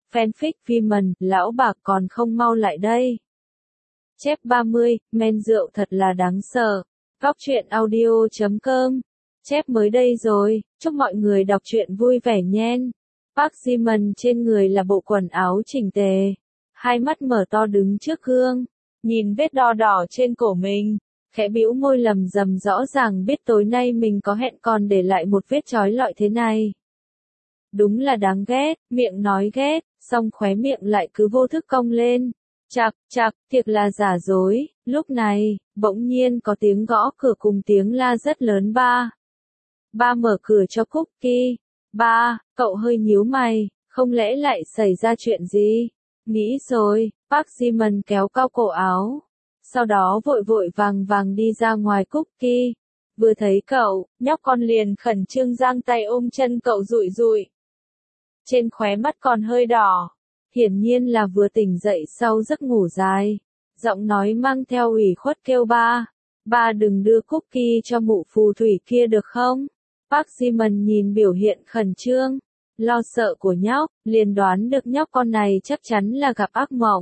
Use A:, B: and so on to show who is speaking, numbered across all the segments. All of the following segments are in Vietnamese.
A: Fanfic Viman, lão bạc còn không mau lại đây. Chép 30, men rượu thật là đáng sợ. Góc truyện audio.com. Chép mới đây rồi, chúc mọi người đọc truyện vui vẻ nhen. Park Ji-min trên người là bộ quần áo chỉnh tề. Hai mắt mở to đứng trước gương, nhìn vết đo đỏ trên cổ mình, khẽ bĩu môi lầm rầm rõ ràng biết tối nay mình có hẹn còn để lại một vết chói lọi thế này. Đúng là đáng ghét, miệng nói ghét, song khóe miệng lại cứ vô thức cong lên. Chạc, thiệt là giả dối, lúc này, bỗng nhiên có tiếng gõ cửa cùng tiếng la rất lớn ba. Ba mở cửa cho Cookie. Ba, cậu hơi nhíu mày, không lẽ lại xảy ra chuyện gì? Nghĩ rồi, Park Ji-min kéo cao cổ áo. Sau đó vội vội vàng đi ra ngoài Cookie. Vừa thấy cậu, nhóc con liền khẩn trương giang tay ôm chân cậu rụi rụi. Trên khóe mắt còn hơi đỏ. Hiển nhiên là vừa tỉnh dậy sau giấc ngủ dài. Giọng nói mang theo ủy khuất kêu ba. Ba đừng đưa Cookie cho mụ phù thủy kia được không? Park Ji-min nhìn biểu hiện khẩn trương, lo sợ của nhóc, liền đoán được nhóc con này chắc chắn là gặp ác mộng.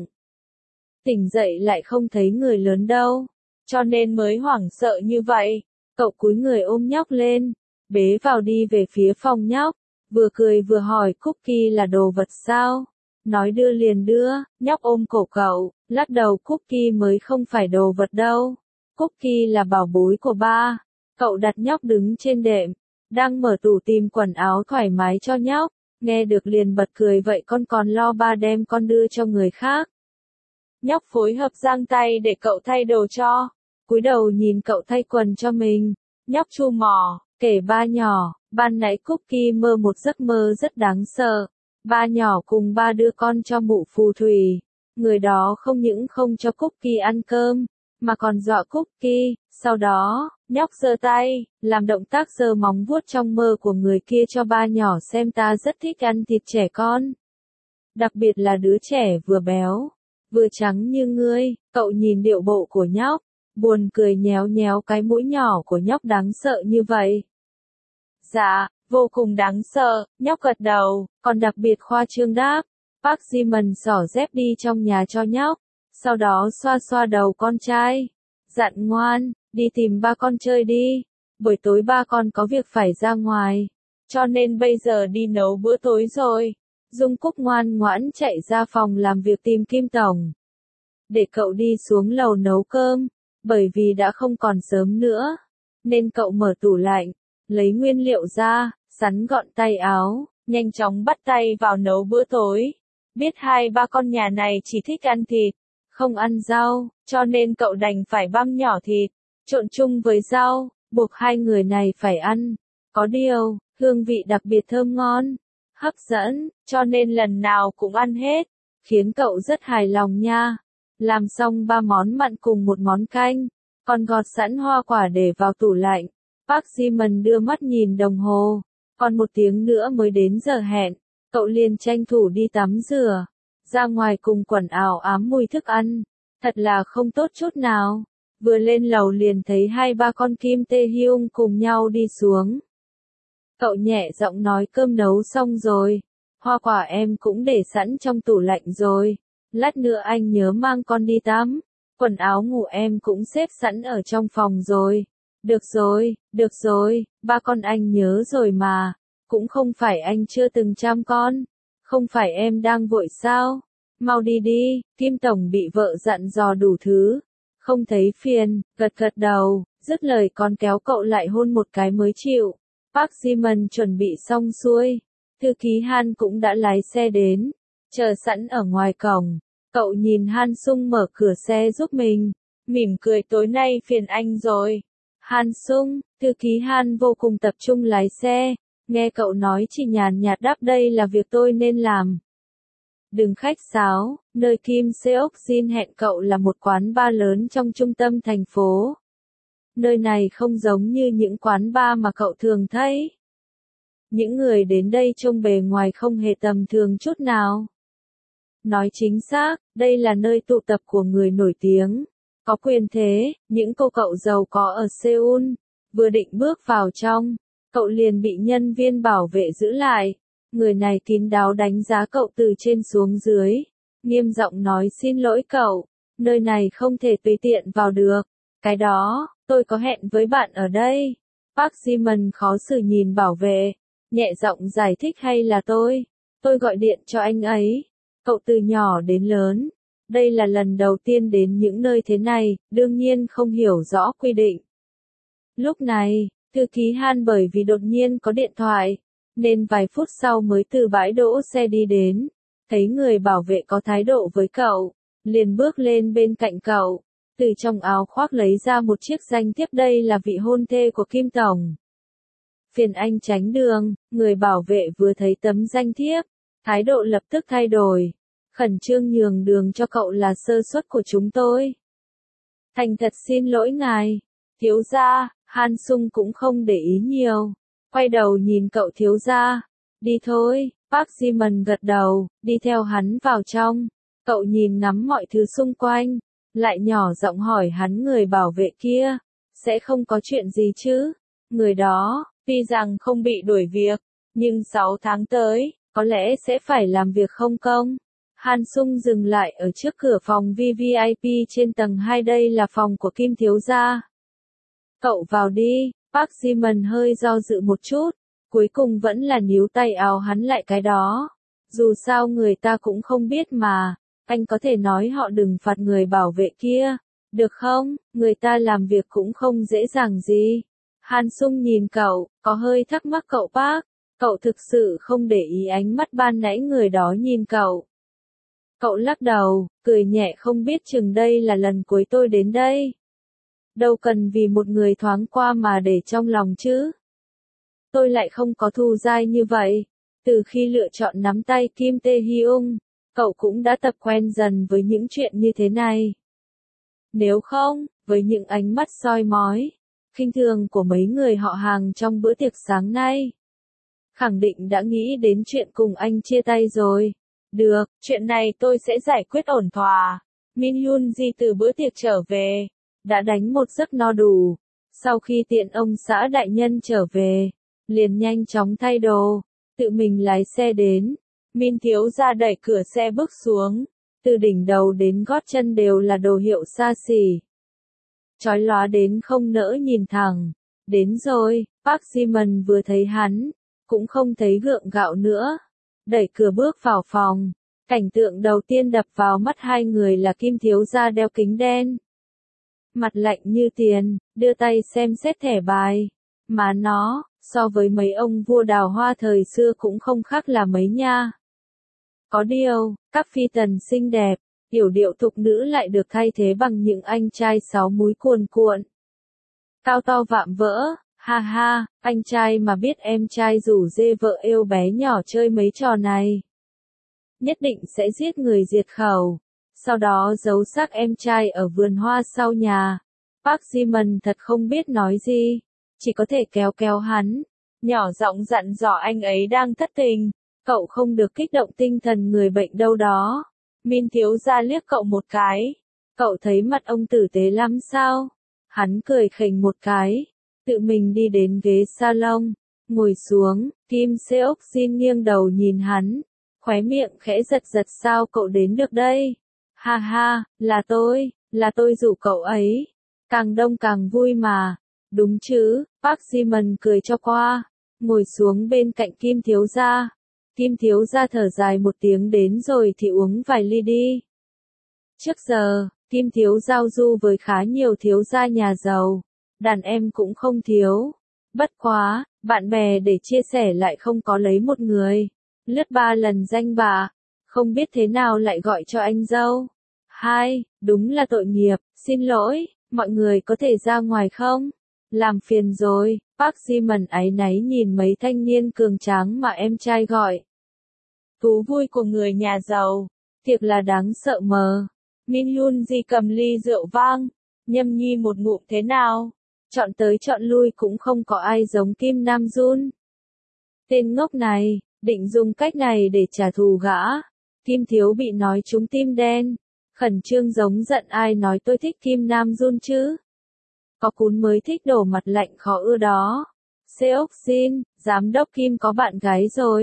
A: Tỉnh dậy lại không thấy người lớn đâu, cho nên mới hoảng sợ như vậy. Cậu cúi người ôm nhóc lên, bế vào đi về phía phòng nhóc, vừa cười vừa hỏi Cookie là đồ vật sao? Nói đưa liền đưa, nhóc ôm cổ cậu, lắc đầu Cookie mới không phải đồ vật đâu. Cookie là bảo bối của ba. Cậu đặt nhóc đứng trên đệm, đang mở tủ tìm quần áo thoải mái cho nhóc, nghe được liền bật cười vậy con còn lo ba đem con đưa cho người khác. Nhóc phối hợp giang tay để cậu thay đồ cho, cúi đầu nhìn cậu thay quần cho mình, nhóc chu mỏ, kể ba nhỏ, ban nãy Cookie mơ một giấc mơ rất đáng sợ, ba nhỏ cùng ba đưa con cho mụ phù thủy, người đó không những không cho Cookie ăn cơm, mà còn dọa Cookie, sau đó, nhóc giơ tay, làm động tác giơ móng vuốt trong mơ của người kia cho ba nhỏ xem ta rất thích ăn thịt trẻ con. Đặc biệt là đứa trẻ vừa béo, vừa trắng như ngươi, cậu nhìn điệu bộ của nhóc, buồn cười nhéo nhéo cái mũi nhỏ của nhóc đáng sợ như vậy. Dạ, vô cùng đáng sợ, nhóc gật đầu, còn đặc biệt khoa trương đáp. Park Ji-min xỏ dép đi trong nhà cho nhóc, sau đó xoa xoa đầu con trai. Dặn ngoan, đi tìm ba con chơi đi, buổi tối ba con có việc phải ra ngoài, cho nên bây giờ đi nấu bữa tối rồi. Dung Cúc ngoan ngoãn chạy ra phòng làm việc tìm Kim Tổng, để cậu đi xuống lầu nấu cơm, bởi vì đã không còn sớm nữa, nên cậu mở tủ lạnh, lấy nguyên liệu ra, sắn gọn tay áo, nhanh chóng bắt tay vào nấu bữa tối. Biết hai ba con nhà này chỉ thích ăn thịt, không ăn rau, cho nên cậu đành phải băm nhỏ thịt, trộn chung với rau, buộc hai người này phải ăn. Có điều, hương vị đặc biệt thơm ngon, hấp dẫn, cho nên lần nào cũng ăn hết, khiến cậu rất hài lòng nha. Làm xong ba món mặn cùng một món canh, còn gọt sẵn hoa quả để vào tủ lạnh. Park Ji-min đưa mắt nhìn đồng hồ, còn 1 tiếng nữa mới đến giờ hẹn, cậu liền tranh thủ đi tắm rửa, ra ngoài cùng quần áo ám mùi thức ăn, thật là không tốt chút nào. Vừa lên lầu liền thấy hai ba con Kim Tae-hyung cùng nhau đi xuống. Cậu nhẹ giọng nói cơm nấu xong rồi, hoa quả em cũng để sẵn trong tủ lạnh rồi, lát nữa anh nhớ mang con đi tắm, quần áo ngủ em cũng xếp sẵn ở trong phòng rồi. Được rồi, ba con anh nhớ rồi mà, cũng không phải anh chưa từng chăm con, không phải em đang vội sao, mau đi đi, Kim Tổng bị vợ dặn dò đủ thứ, không thấy phiền, gật đầu, dứt lời còn kéo cậu lại hôn một cái mới chịu. Park Ji-min chuẩn bị xong xuôi, thư ký Han cũng đã lái xe đến, chờ sẵn ở ngoài cổng, cậu nhìn Han Sung mở cửa xe giúp mình, mỉm cười tối nay phiền anh rồi. Han Sung, thư ký Han vô cùng tập trung lái xe, nghe cậu nói chỉ nhàn nhạt đáp đây là việc tôi nên làm. Đừng khách sáo, nơi Kim Seok Jin hẹn cậu là một quán bar lớn trong trung tâm thành phố. Nơi này không giống như những quán bar mà cậu thường thấy. Những người đến đây trông bề ngoài không hề tầm thường chút nào. Nói chính xác, đây là nơi tụ tập của người nổi tiếng, có quyền thế, những cô cậu giàu có ở Seoul. Vừa định bước vào trong, cậu liền bị nhân viên bảo vệ giữ lại. Người này kín đáo đánh giá cậu từ trên xuống dưới, nghiêm giọng nói xin lỗi cậu, nơi này không thể tùy tiện vào được. Cái đó, tôi có hẹn với bạn ở đây. Park Ji-man khó xử nhìn bảo vệ, nhẹ giọng giải thích hay là tôi gọi điện cho anh ấy. Cậu từ nhỏ đến lớn, đây là lần đầu tiên đến những nơi thế này, đương nhiên không hiểu rõ quy định. Lúc này, thư ký Han bởi vì đột nhiên có điện thoại, nên vài phút sau mới từ bãi đỗ xe đi đến, thấy người bảo vệ có thái độ với cậu, liền bước lên bên cạnh cậu, từ trong áo khoác lấy ra một chiếc danh thiếp, đây là vị hôn thê của Kim Tổng. Phiền anh tránh đường, người bảo vệ vừa thấy tấm danh thiếp, thái độ lập tức thay đổi, khẩn trương nhường đường cho cậu là sơ suất của chúng tôi. Thành thật xin lỗi ngài, thiếu gia. Han Sung cũng không để ý nhiều, quay đầu nhìn cậu thiếu gia, đi thôi. Park Ji-man gật đầu, đi theo hắn vào trong. Cậu nhìn ngắm mọi thứ xung quanh, lại nhỏ giọng hỏi hắn người bảo vệ kia, sẽ không có chuyện gì chứ? Người đó, tuy rằng không bị đuổi việc, nhưng 6 tháng tới, có lẽ sẽ phải làm việc không công. Han Sung dừng lại ở trước cửa phòng VVIP trên tầng 2, đây là phòng của Kim thiếu gia. Cậu vào đi. Park Ji-man hơi do dự một chút, cuối cùng vẫn là níu tay áo hắn lại, cái đó. Dù sao người ta cũng không biết mà, anh có thể nói họ đừng phạt người bảo vệ kia, được không? Người ta làm việc cũng không dễ dàng gì. Han Sung nhìn cậu, có hơi thắc mắc cậu Park, cậu thực sự không để ý ánh mắt ban nãy người đó nhìn cậu. Cậu lắc đầu, cười nhẹ, không biết chừng đây là lần cuối tôi đến đây. Đâu cần vì một người thoáng qua mà để trong lòng chứ. Tôi lại không có thù dai như vậy. Từ khi lựa chọn nắm tay Kim Tae-hyung, cậu cũng đã tập quen dần với những chuyện như thế này. Nếu không, với những ánh mắt soi mói, khinh thường của mấy người họ hàng trong bữa tiệc sáng nay, khẳng định đã nghĩ đến chuyện cùng anh chia tay rồi. Được, chuyện này tôi sẽ giải quyết ổn thỏa. Min Hyun Ji từ bữa tiệc trở về, đã đánh một giấc no đủ. Sau khi tiện ông xã đại nhân trở về, liền nhanh chóng thay đồ, tự mình lái xe đến. Min thiếu gia đẩy cửa xe bước xuống, từ đỉnh đầu đến gót chân đều là đồ hiệu xa xỉ, chói lóa đến không nỡ nhìn thẳng. Đến rồi. Park Ji-man vừa thấy hắn, cũng không thấy gượng gạo nữa, đẩy cửa bước vào phòng. Cảnh tượng đầu tiên đập vào mắt hai người là Kim thiếu gia đeo kính đen, mặt lạnh như tiền, đưa tay xem xét thẻ bài. Mà nó, so với mấy ông vua đào hoa thời xưa cũng không khác là mấy nha. Có điều, các phi tần xinh đẹp, yểu điệu thục nữ lại được thay thế bằng những anh trai sáu múi cuồn cuộn, cao to vạm vỡ. Ha ha, anh trai mà biết em trai rủ dê vợ yêu bé nhỏ chơi mấy trò này, nhất định sẽ giết người diệt khẩu, sau đó giấu xác em trai ở vườn hoa sau nhà. Park Ji-man thật không biết nói gì, chỉ có thể kéo kéo hắn, nhỏ giọng dặn dò anh ấy đang thất tình, cậu không được kích động tinh thần người bệnh đâu đó. Min thiếu gia liếc cậu một cái, cậu thấy mặt ông tử tế lắm sao? Hắn cười khỉnh một cái, tự mình đi đến ghế salon, ngồi xuống. Kim Seok-jin nghiêng đầu nhìn hắn, khóe miệng khẽ giật giật, sao cậu đến được đây? Ha ha, là tôi rủ cậu ấy. Càng đông càng vui mà. Đúng chứ? Park Ji-man cười cho qua, ngồi xuống bên cạnh Kim thiếu gia. Kim thiếu gia thở dài một tiếng, đến rồi thì uống vài ly đi. Trước giờ, Kim thiếu giao du với khá nhiều thiếu gia nhà giàu, đàn em cũng không thiếu. Bất quá, bạn bè để chia sẻ lại không có lấy một người. Lướt 3 lần danh bạ, không biết thế nào lại gọi cho anh dâu. Hai, đúng là tội nghiệp, xin lỗi, mọi người có thể ra ngoài không? Làm phiền rồi. Park Ji-man áy náy nhìn mấy thanh niên cường tráng mà em trai gọi. Thú vui của người nhà giàu, thiệt là đáng sợ mờ. Min Hyun Ji cầm ly rượu vang, nhâm nhi một ngụm, thế nào? Chọn tới chọn lui cũng không có ai giống Kim Nam Jun. Tên ngốc này, định dùng cách này để trả thù gã. Kim thiếu bị nói trúng tim đen, khẩn trương giống giận, ai nói tôi thích Kim Nam Jun chứ? Có cún mới thích đổ mặt lạnh khó ưa đó. Seok-jin, giám đốc Kim có bạn gái rồi.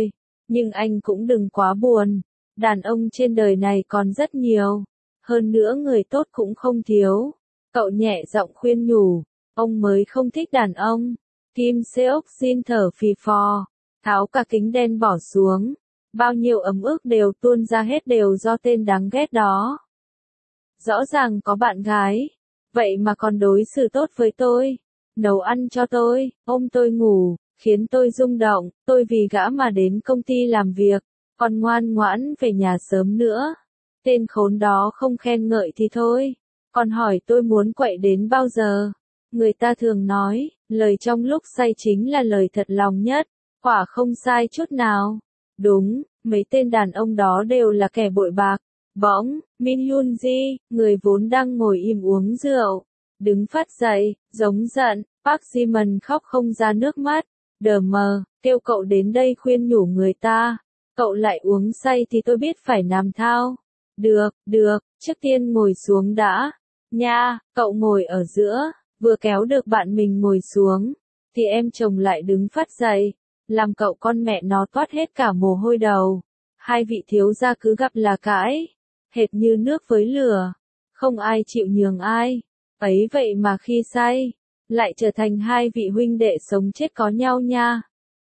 A: Nhưng anh cũng đừng quá buồn. Đàn ông trên đời này còn rất nhiều. Hơn nữa người tốt cũng không thiếu. Cậu nhẹ giọng khuyên nhủ. Ông mới không thích đàn ông. Kim Seok Jin thở phì phò. Tháo cả kính đen bỏ xuống. Bao nhiêu ấm ức đều tuôn ra hết đều do tên đáng ghét đó. Rõ ràng có bạn gái. Vậy mà còn đối xử tốt với tôi. Nấu ăn cho tôi, ôm tôi ngủ, khiến tôi rung động, tôi vì gã mà đến công ty làm việc, còn ngoan ngoãn về nhà sớm nữa. Tên khốn đó không khen ngợi thì thôi, còn hỏi tôi muốn quậy đến bao giờ. Người ta thường nói, lời trong lúc say chính là lời thật lòng nhất, quả không sai chút nào. Đúng, mấy tên đàn ông đó đều là kẻ bội bạc. Bỗng, Min Hyun Ji, người vốn đang ngồi im uống rượu, đứng phát dậy, giống giận. Park Ji-man khóc không ra nước mắt. Đờ mờ, kêu cậu đến đây khuyên nhủ người ta. Cậu lại uống say thì tôi biết phải làm thao. Được, trước tiên ngồi xuống đã. Nha, cậu ngồi ở giữa, vừa kéo được bạn mình ngồi xuống, thì em chồng lại đứng phát dậy, làm cậu con mẹ nó toát hết cả mồ hôi đầu. Hai vị thiếu gia cứ gặp là cãi, hệt như nước với lửa, không ai chịu nhường ai. Ấy vậy mà khi say, lại trở thành hai vị huynh đệ sống chết có nhau nha.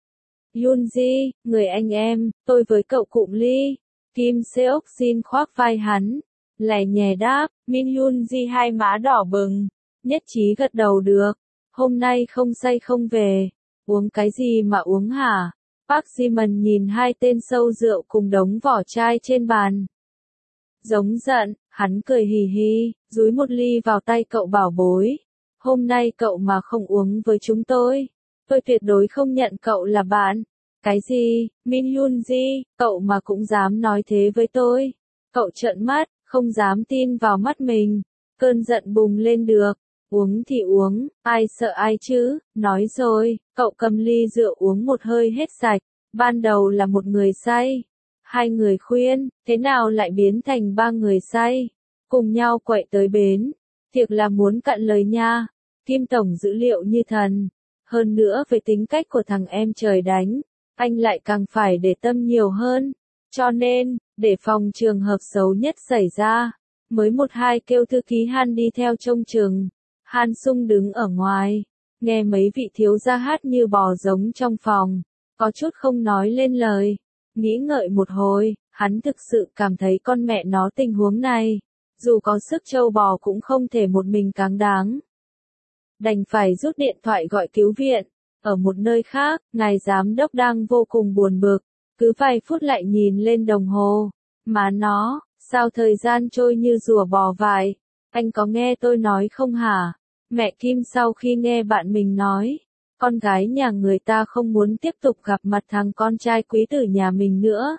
A: Yunji, người anh em, tôi với cậu cụm ly. Kim Seok Jin khoác vai hắn, lẻ nhè đáp. Min Yunji hai má đỏ bừng, nhất trí gật đầu được. Hôm nay không say không về, uống cái gì mà uống hả? Park Ji-man nhìn hai tên sâu rượu cùng đống vỏ chai trên bàn. Giống giận, hắn cười hì hì, dúi một ly vào tay cậu bảo bối. Hôm nay cậu mà không uống với chúng tôi tuyệt đối không nhận cậu là bạn. Cái gì, Min Hyun-ji, cậu mà cũng dám nói thế với tôi? Cậu trợn mắt, không dám tin vào mắt mình. Cơn giận bùng lên được. Uống thì uống, ai sợ ai chứ, nói rồi, cậu cầm ly rượu uống một hơi hết sạch. Ban đầu là một người say. Hai người khuyên, thế nào lại biến thành ba người say? Cùng nhau quậy tới bến. Thiệt là muốn cạn lời nha. Kim tổng dữ liệu như thần. Hơn nữa về tính cách của thằng em trời đánh, anh lại càng phải để tâm nhiều hơn. Cho nên, để phòng trường hợp xấu nhất xảy ra, mới một hai kêu thư ký Han đi theo trông chừng. Han Sung đứng ở ngoài, nghe mấy vị thiếu gia hát như bò giống trong phòng, có chút không nói lên lời. Nghĩ ngợi một hồi, hắn thực sự cảm thấy con mẹ nó tình huống này, dù có sức trâu bò cũng không thể một mình cáng đáng. Đành phải rút điện thoại gọi cứu viện. Ở một nơi khác, ngài giám đốc đang vô cùng buồn bực, cứ vài phút lại nhìn lên đồng hồ. Mà nó, sao thời gian trôi như rùa bò vậy? Anh có nghe tôi nói không hả? Mẹ Kim sau khi nghe bạn mình nói, con gái nhà người ta không muốn tiếp tục gặp mặt thằng con trai quý tử nhà mình nữa.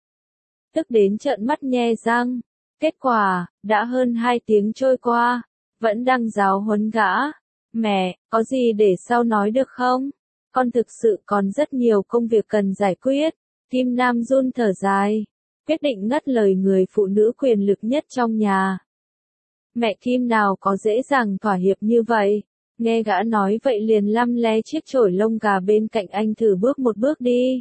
A: Tức đến trợn mắt nhe răng. Kết quả, đã hơn 2 tiếng trôi qua, vẫn đang giáo huấn gã. Mẹ, có gì để sau nói được không? Con thực sự còn rất nhiều công việc cần giải quyết. Kim Nam Jun thở dài, quyết định ngắt lời người phụ nữ quyền lực nhất trong nhà. Mẹ Kim nào có dễ dàng thỏa hiệp như vậy. Nghe gã nói vậy liền lăm le chiếc chổi lông gà bên cạnh anh thử bước một bước đi.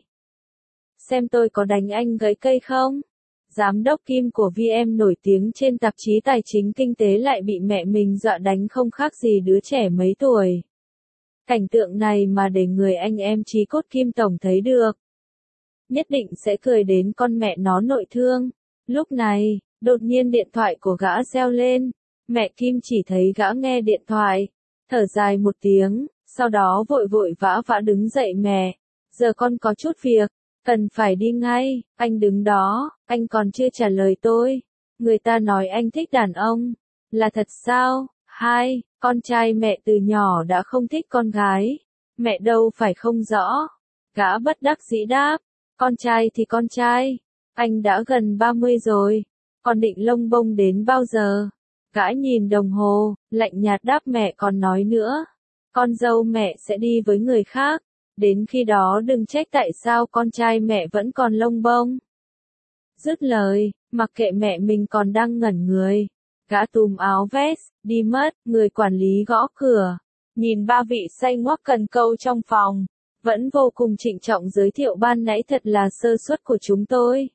A: Xem tôi có đánh anh gãy cây không? Giám đốc Kim của VM nổi tiếng trên tạp chí tài chính kinh tế lại bị mẹ mình dọa đánh không khác gì đứa trẻ mấy tuổi. Cảnh tượng này mà để người anh em chí cốt Kim tổng thấy được, nhất định sẽ cười đến con mẹ nó nội thương. Lúc này, đột nhiên điện thoại của gã reo lên. Mẹ Kim chỉ thấy gã nghe điện thoại, thở dài một tiếng, sau đó vội vội vã vã đứng dậy. Mẹ, giờ con có chút việc, cần phải đi ngay. Anh đứng đó, anh còn chưa trả lời tôi. Người ta nói anh thích đàn ông, là thật sao? Hai, con trai mẹ từ nhỏ đã không thích con gái. Mẹ đâu phải không rõ. Gã bất đắc dĩ đáp, con trai thì con trai. Anh đã gần 30 rồi, còn định lông bông đến bao giờ? Gã nhìn đồng hồ, lạnh nhạt đáp. Mẹ còn nói nữa, con dâu mẹ sẽ đi với người khác. Đến khi đó đừng trách tại sao con trai mẹ vẫn còn lông bông. Dứt lời, mặc kệ mẹ mình còn đang ngẩn người, gã túm áo vest, đi mất. Người quản lý gõ cửa, nhìn ba vị say ngoắc cần câu trong phòng, vẫn vô cùng trịnh trọng giới thiệu ban nãy thật là sơ suất của chúng tôi.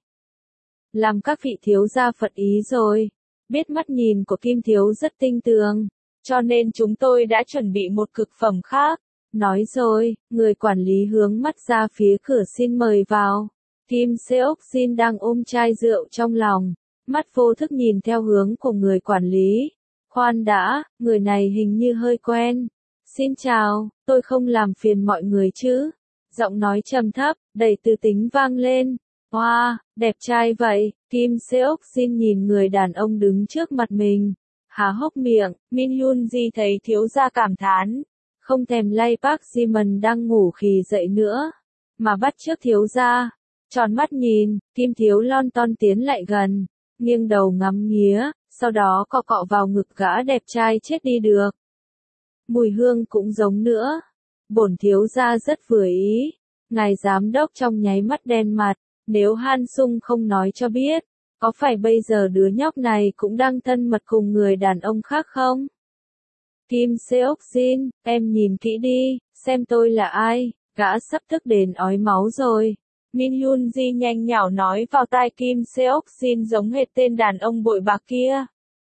A: Làm các vị thiếu gia phật ý rồi. Biết mắt nhìn của Kim thiếu rất tinh tường, cho nên chúng tôi đã chuẩn bị một cực phẩm khác. Nói rồi, người quản lý hướng mắt ra phía cửa xin mời vào. Kim Seok Jin đang ôm chai rượu trong lòng, mắt vô thức nhìn theo hướng của người quản lý. Khoan đã, người này hình như hơi quen. Xin chào, tôi không làm phiền mọi người chứ? Giọng nói trầm thấp, đầy tư tính vang lên. Wow, đẹp trai vậy. Kim Seok Jin nhìn người đàn ông đứng trước mặt mình, há hốc miệng. Min Hyun Ji thấy thiếu gia cảm thán, không thèm lay Park Ji-man đang ngủ khì dậy nữa, mà bắt chước thiếu gia. Tròn mắt nhìn, Kim thiếu lon ton tiến lại gần, nghiêng đầu ngắm nghía, sau đó cọ cọ vào ngực gã đẹp trai chết đi được. Mùi hương cũng giống nữa. Bổn thiếu gia rất vừa ý. Ngài giám đốc trong nháy mắt đen mặt, nếu Han Sung không nói cho biết, có phải bây giờ đứa nhóc này cũng đang thân mật cùng người đàn ông khác không? Kim Seok Jin, em nhìn kỹ đi, xem tôi là ai, gã sắp tức đến ói máu rồi. Min Hyun Ji nhanh nhảu nói vào tai Kim Seok Jin giống hệt tên đàn ông bội bạc kia.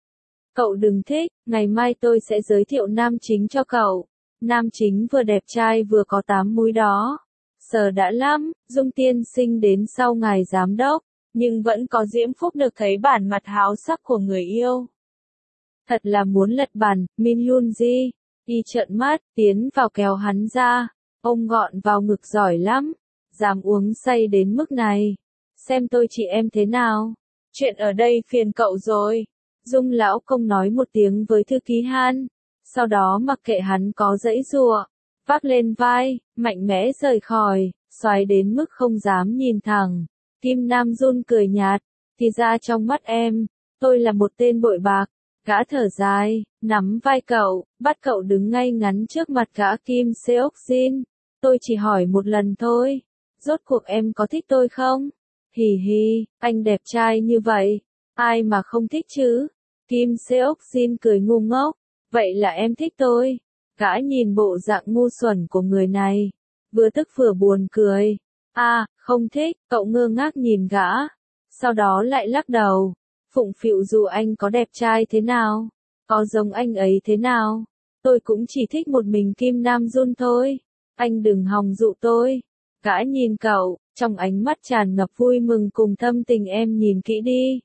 A: Cậu đừng thích, ngày mai tôi sẽ giới thiệu nam chính cho cậu. Nam chính vừa đẹp trai vừa có 8 múi đó. Sờ đã lắm, Dung tiên sinh đến sau ngài giám đốc, nhưng vẫn có diễm phúc được thấy bản mặt háo sắc của người yêu. Thật là muốn lật bàn. Min Hyun Ji y trợn mắt, tiến vào kéo hắn ra, ôm gọn vào ngực. Giỏi lắm, dám uống say đến mức này. Xem tôi chị em thế nào. Chuyện ở đây phiền cậu rồi. Dung lão công nói một tiếng với thư ký Han, sau đó mặc kệ hắn có giãy giụa, vác lên vai, mạnh mẽ rời khỏi, xoáy đến mức không dám nhìn thẳng. Kim Nam Jun cười nhạt, thì ra trong mắt em, tôi là một tên bội bạc. Gã thở dài, nắm vai cậu, bắt cậu đứng ngay ngắn trước mặt gã. Kim Seok Jin, tôi chỉ hỏi một lần thôi, rốt cuộc em có thích tôi không? Hì hì, anh đẹp trai như vậy, ai mà không thích chứ? Kim Seok Jin cười ngu ngốc, vậy là em thích tôi. Gã nhìn bộ dạng ngu xuẩn của người này, vừa tức vừa buồn cười. À, không thích. Cậu ngơ ngác nhìn gã, sau đó lại lắc đầu, phụng phịu dù anh có đẹp trai thế nào, có giống anh ấy thế nào, tôi cũng chỉ thích một mình Kim Nam Jun thôi. Anh đừng hòng dụ tôi. Gã nhìn cậu, trong ánh mắt tràn ngập vui mừng cùng thâm tình. Em nhìn kỹ đi.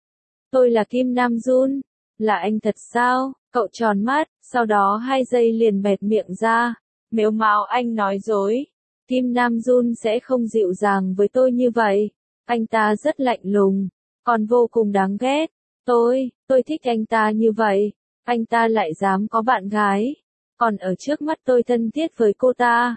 A: Tôi là Kim Nam Jun. Là anh thật sao? Cậu tròn mắt, sau đó 2 giây liền bẹt miệng ra. Mếu máo, anh nói dối. Kim Nam Jun sẽ không dịu dàng với tôi như vậy. Anh ta rất lạnh lùng, còn vô cùng đáng ghét. Tôi thích anh ta như vậy. Anh ta lại dám có bạn gái, còn ở trước mắt tôi thân thiết với cô ta.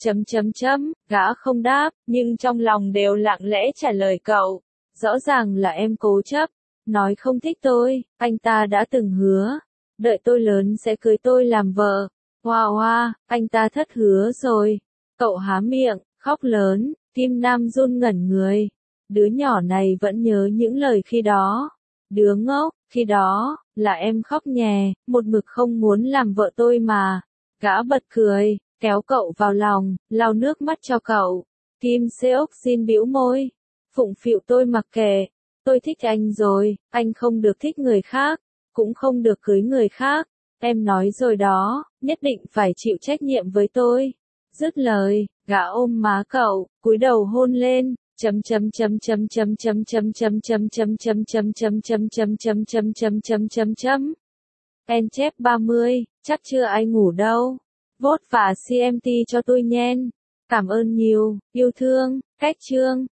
A: Gã không đáp, nhưng trong lòng đều lặng lẽ trả lời cậu. Rõ ràng là em cố chấp, nói không thích tôi. Anh ta đã từng hứa, đợi tôi lớn sẽ cưới tôi làm vợ. Wow, anh ta thất hứa rồi. Cậu há miệng, khóc lớn. Kim Nam Jun ngẩn người. Đứa nhỏ này vẫn nhớ những lời khi đó. Đứa ngốc, khi đó, là em khóc nhè, một mực không muốn làm vợ tôi mà. Gã bật cười, kéo cậu vào lòng, lau nước mắt cho cậu. Kim Seok Jin bĩu môi. Phụng phịu tôi mặc kệ. Tôi thích anh rồi, anh không được thích người khác, cũng không được cưới người khác. Em nói rồi đó, nhất định phải chịu trách nhiệm với tôi. Dứt lời, gã ôm má cậu, cúi đầu hôn lên. En chép 30, chắc chưa ai ngủ đâu. Vote và CMT cho tôi nhen. Cảm ơn nhiều, yêu thương, cách chương.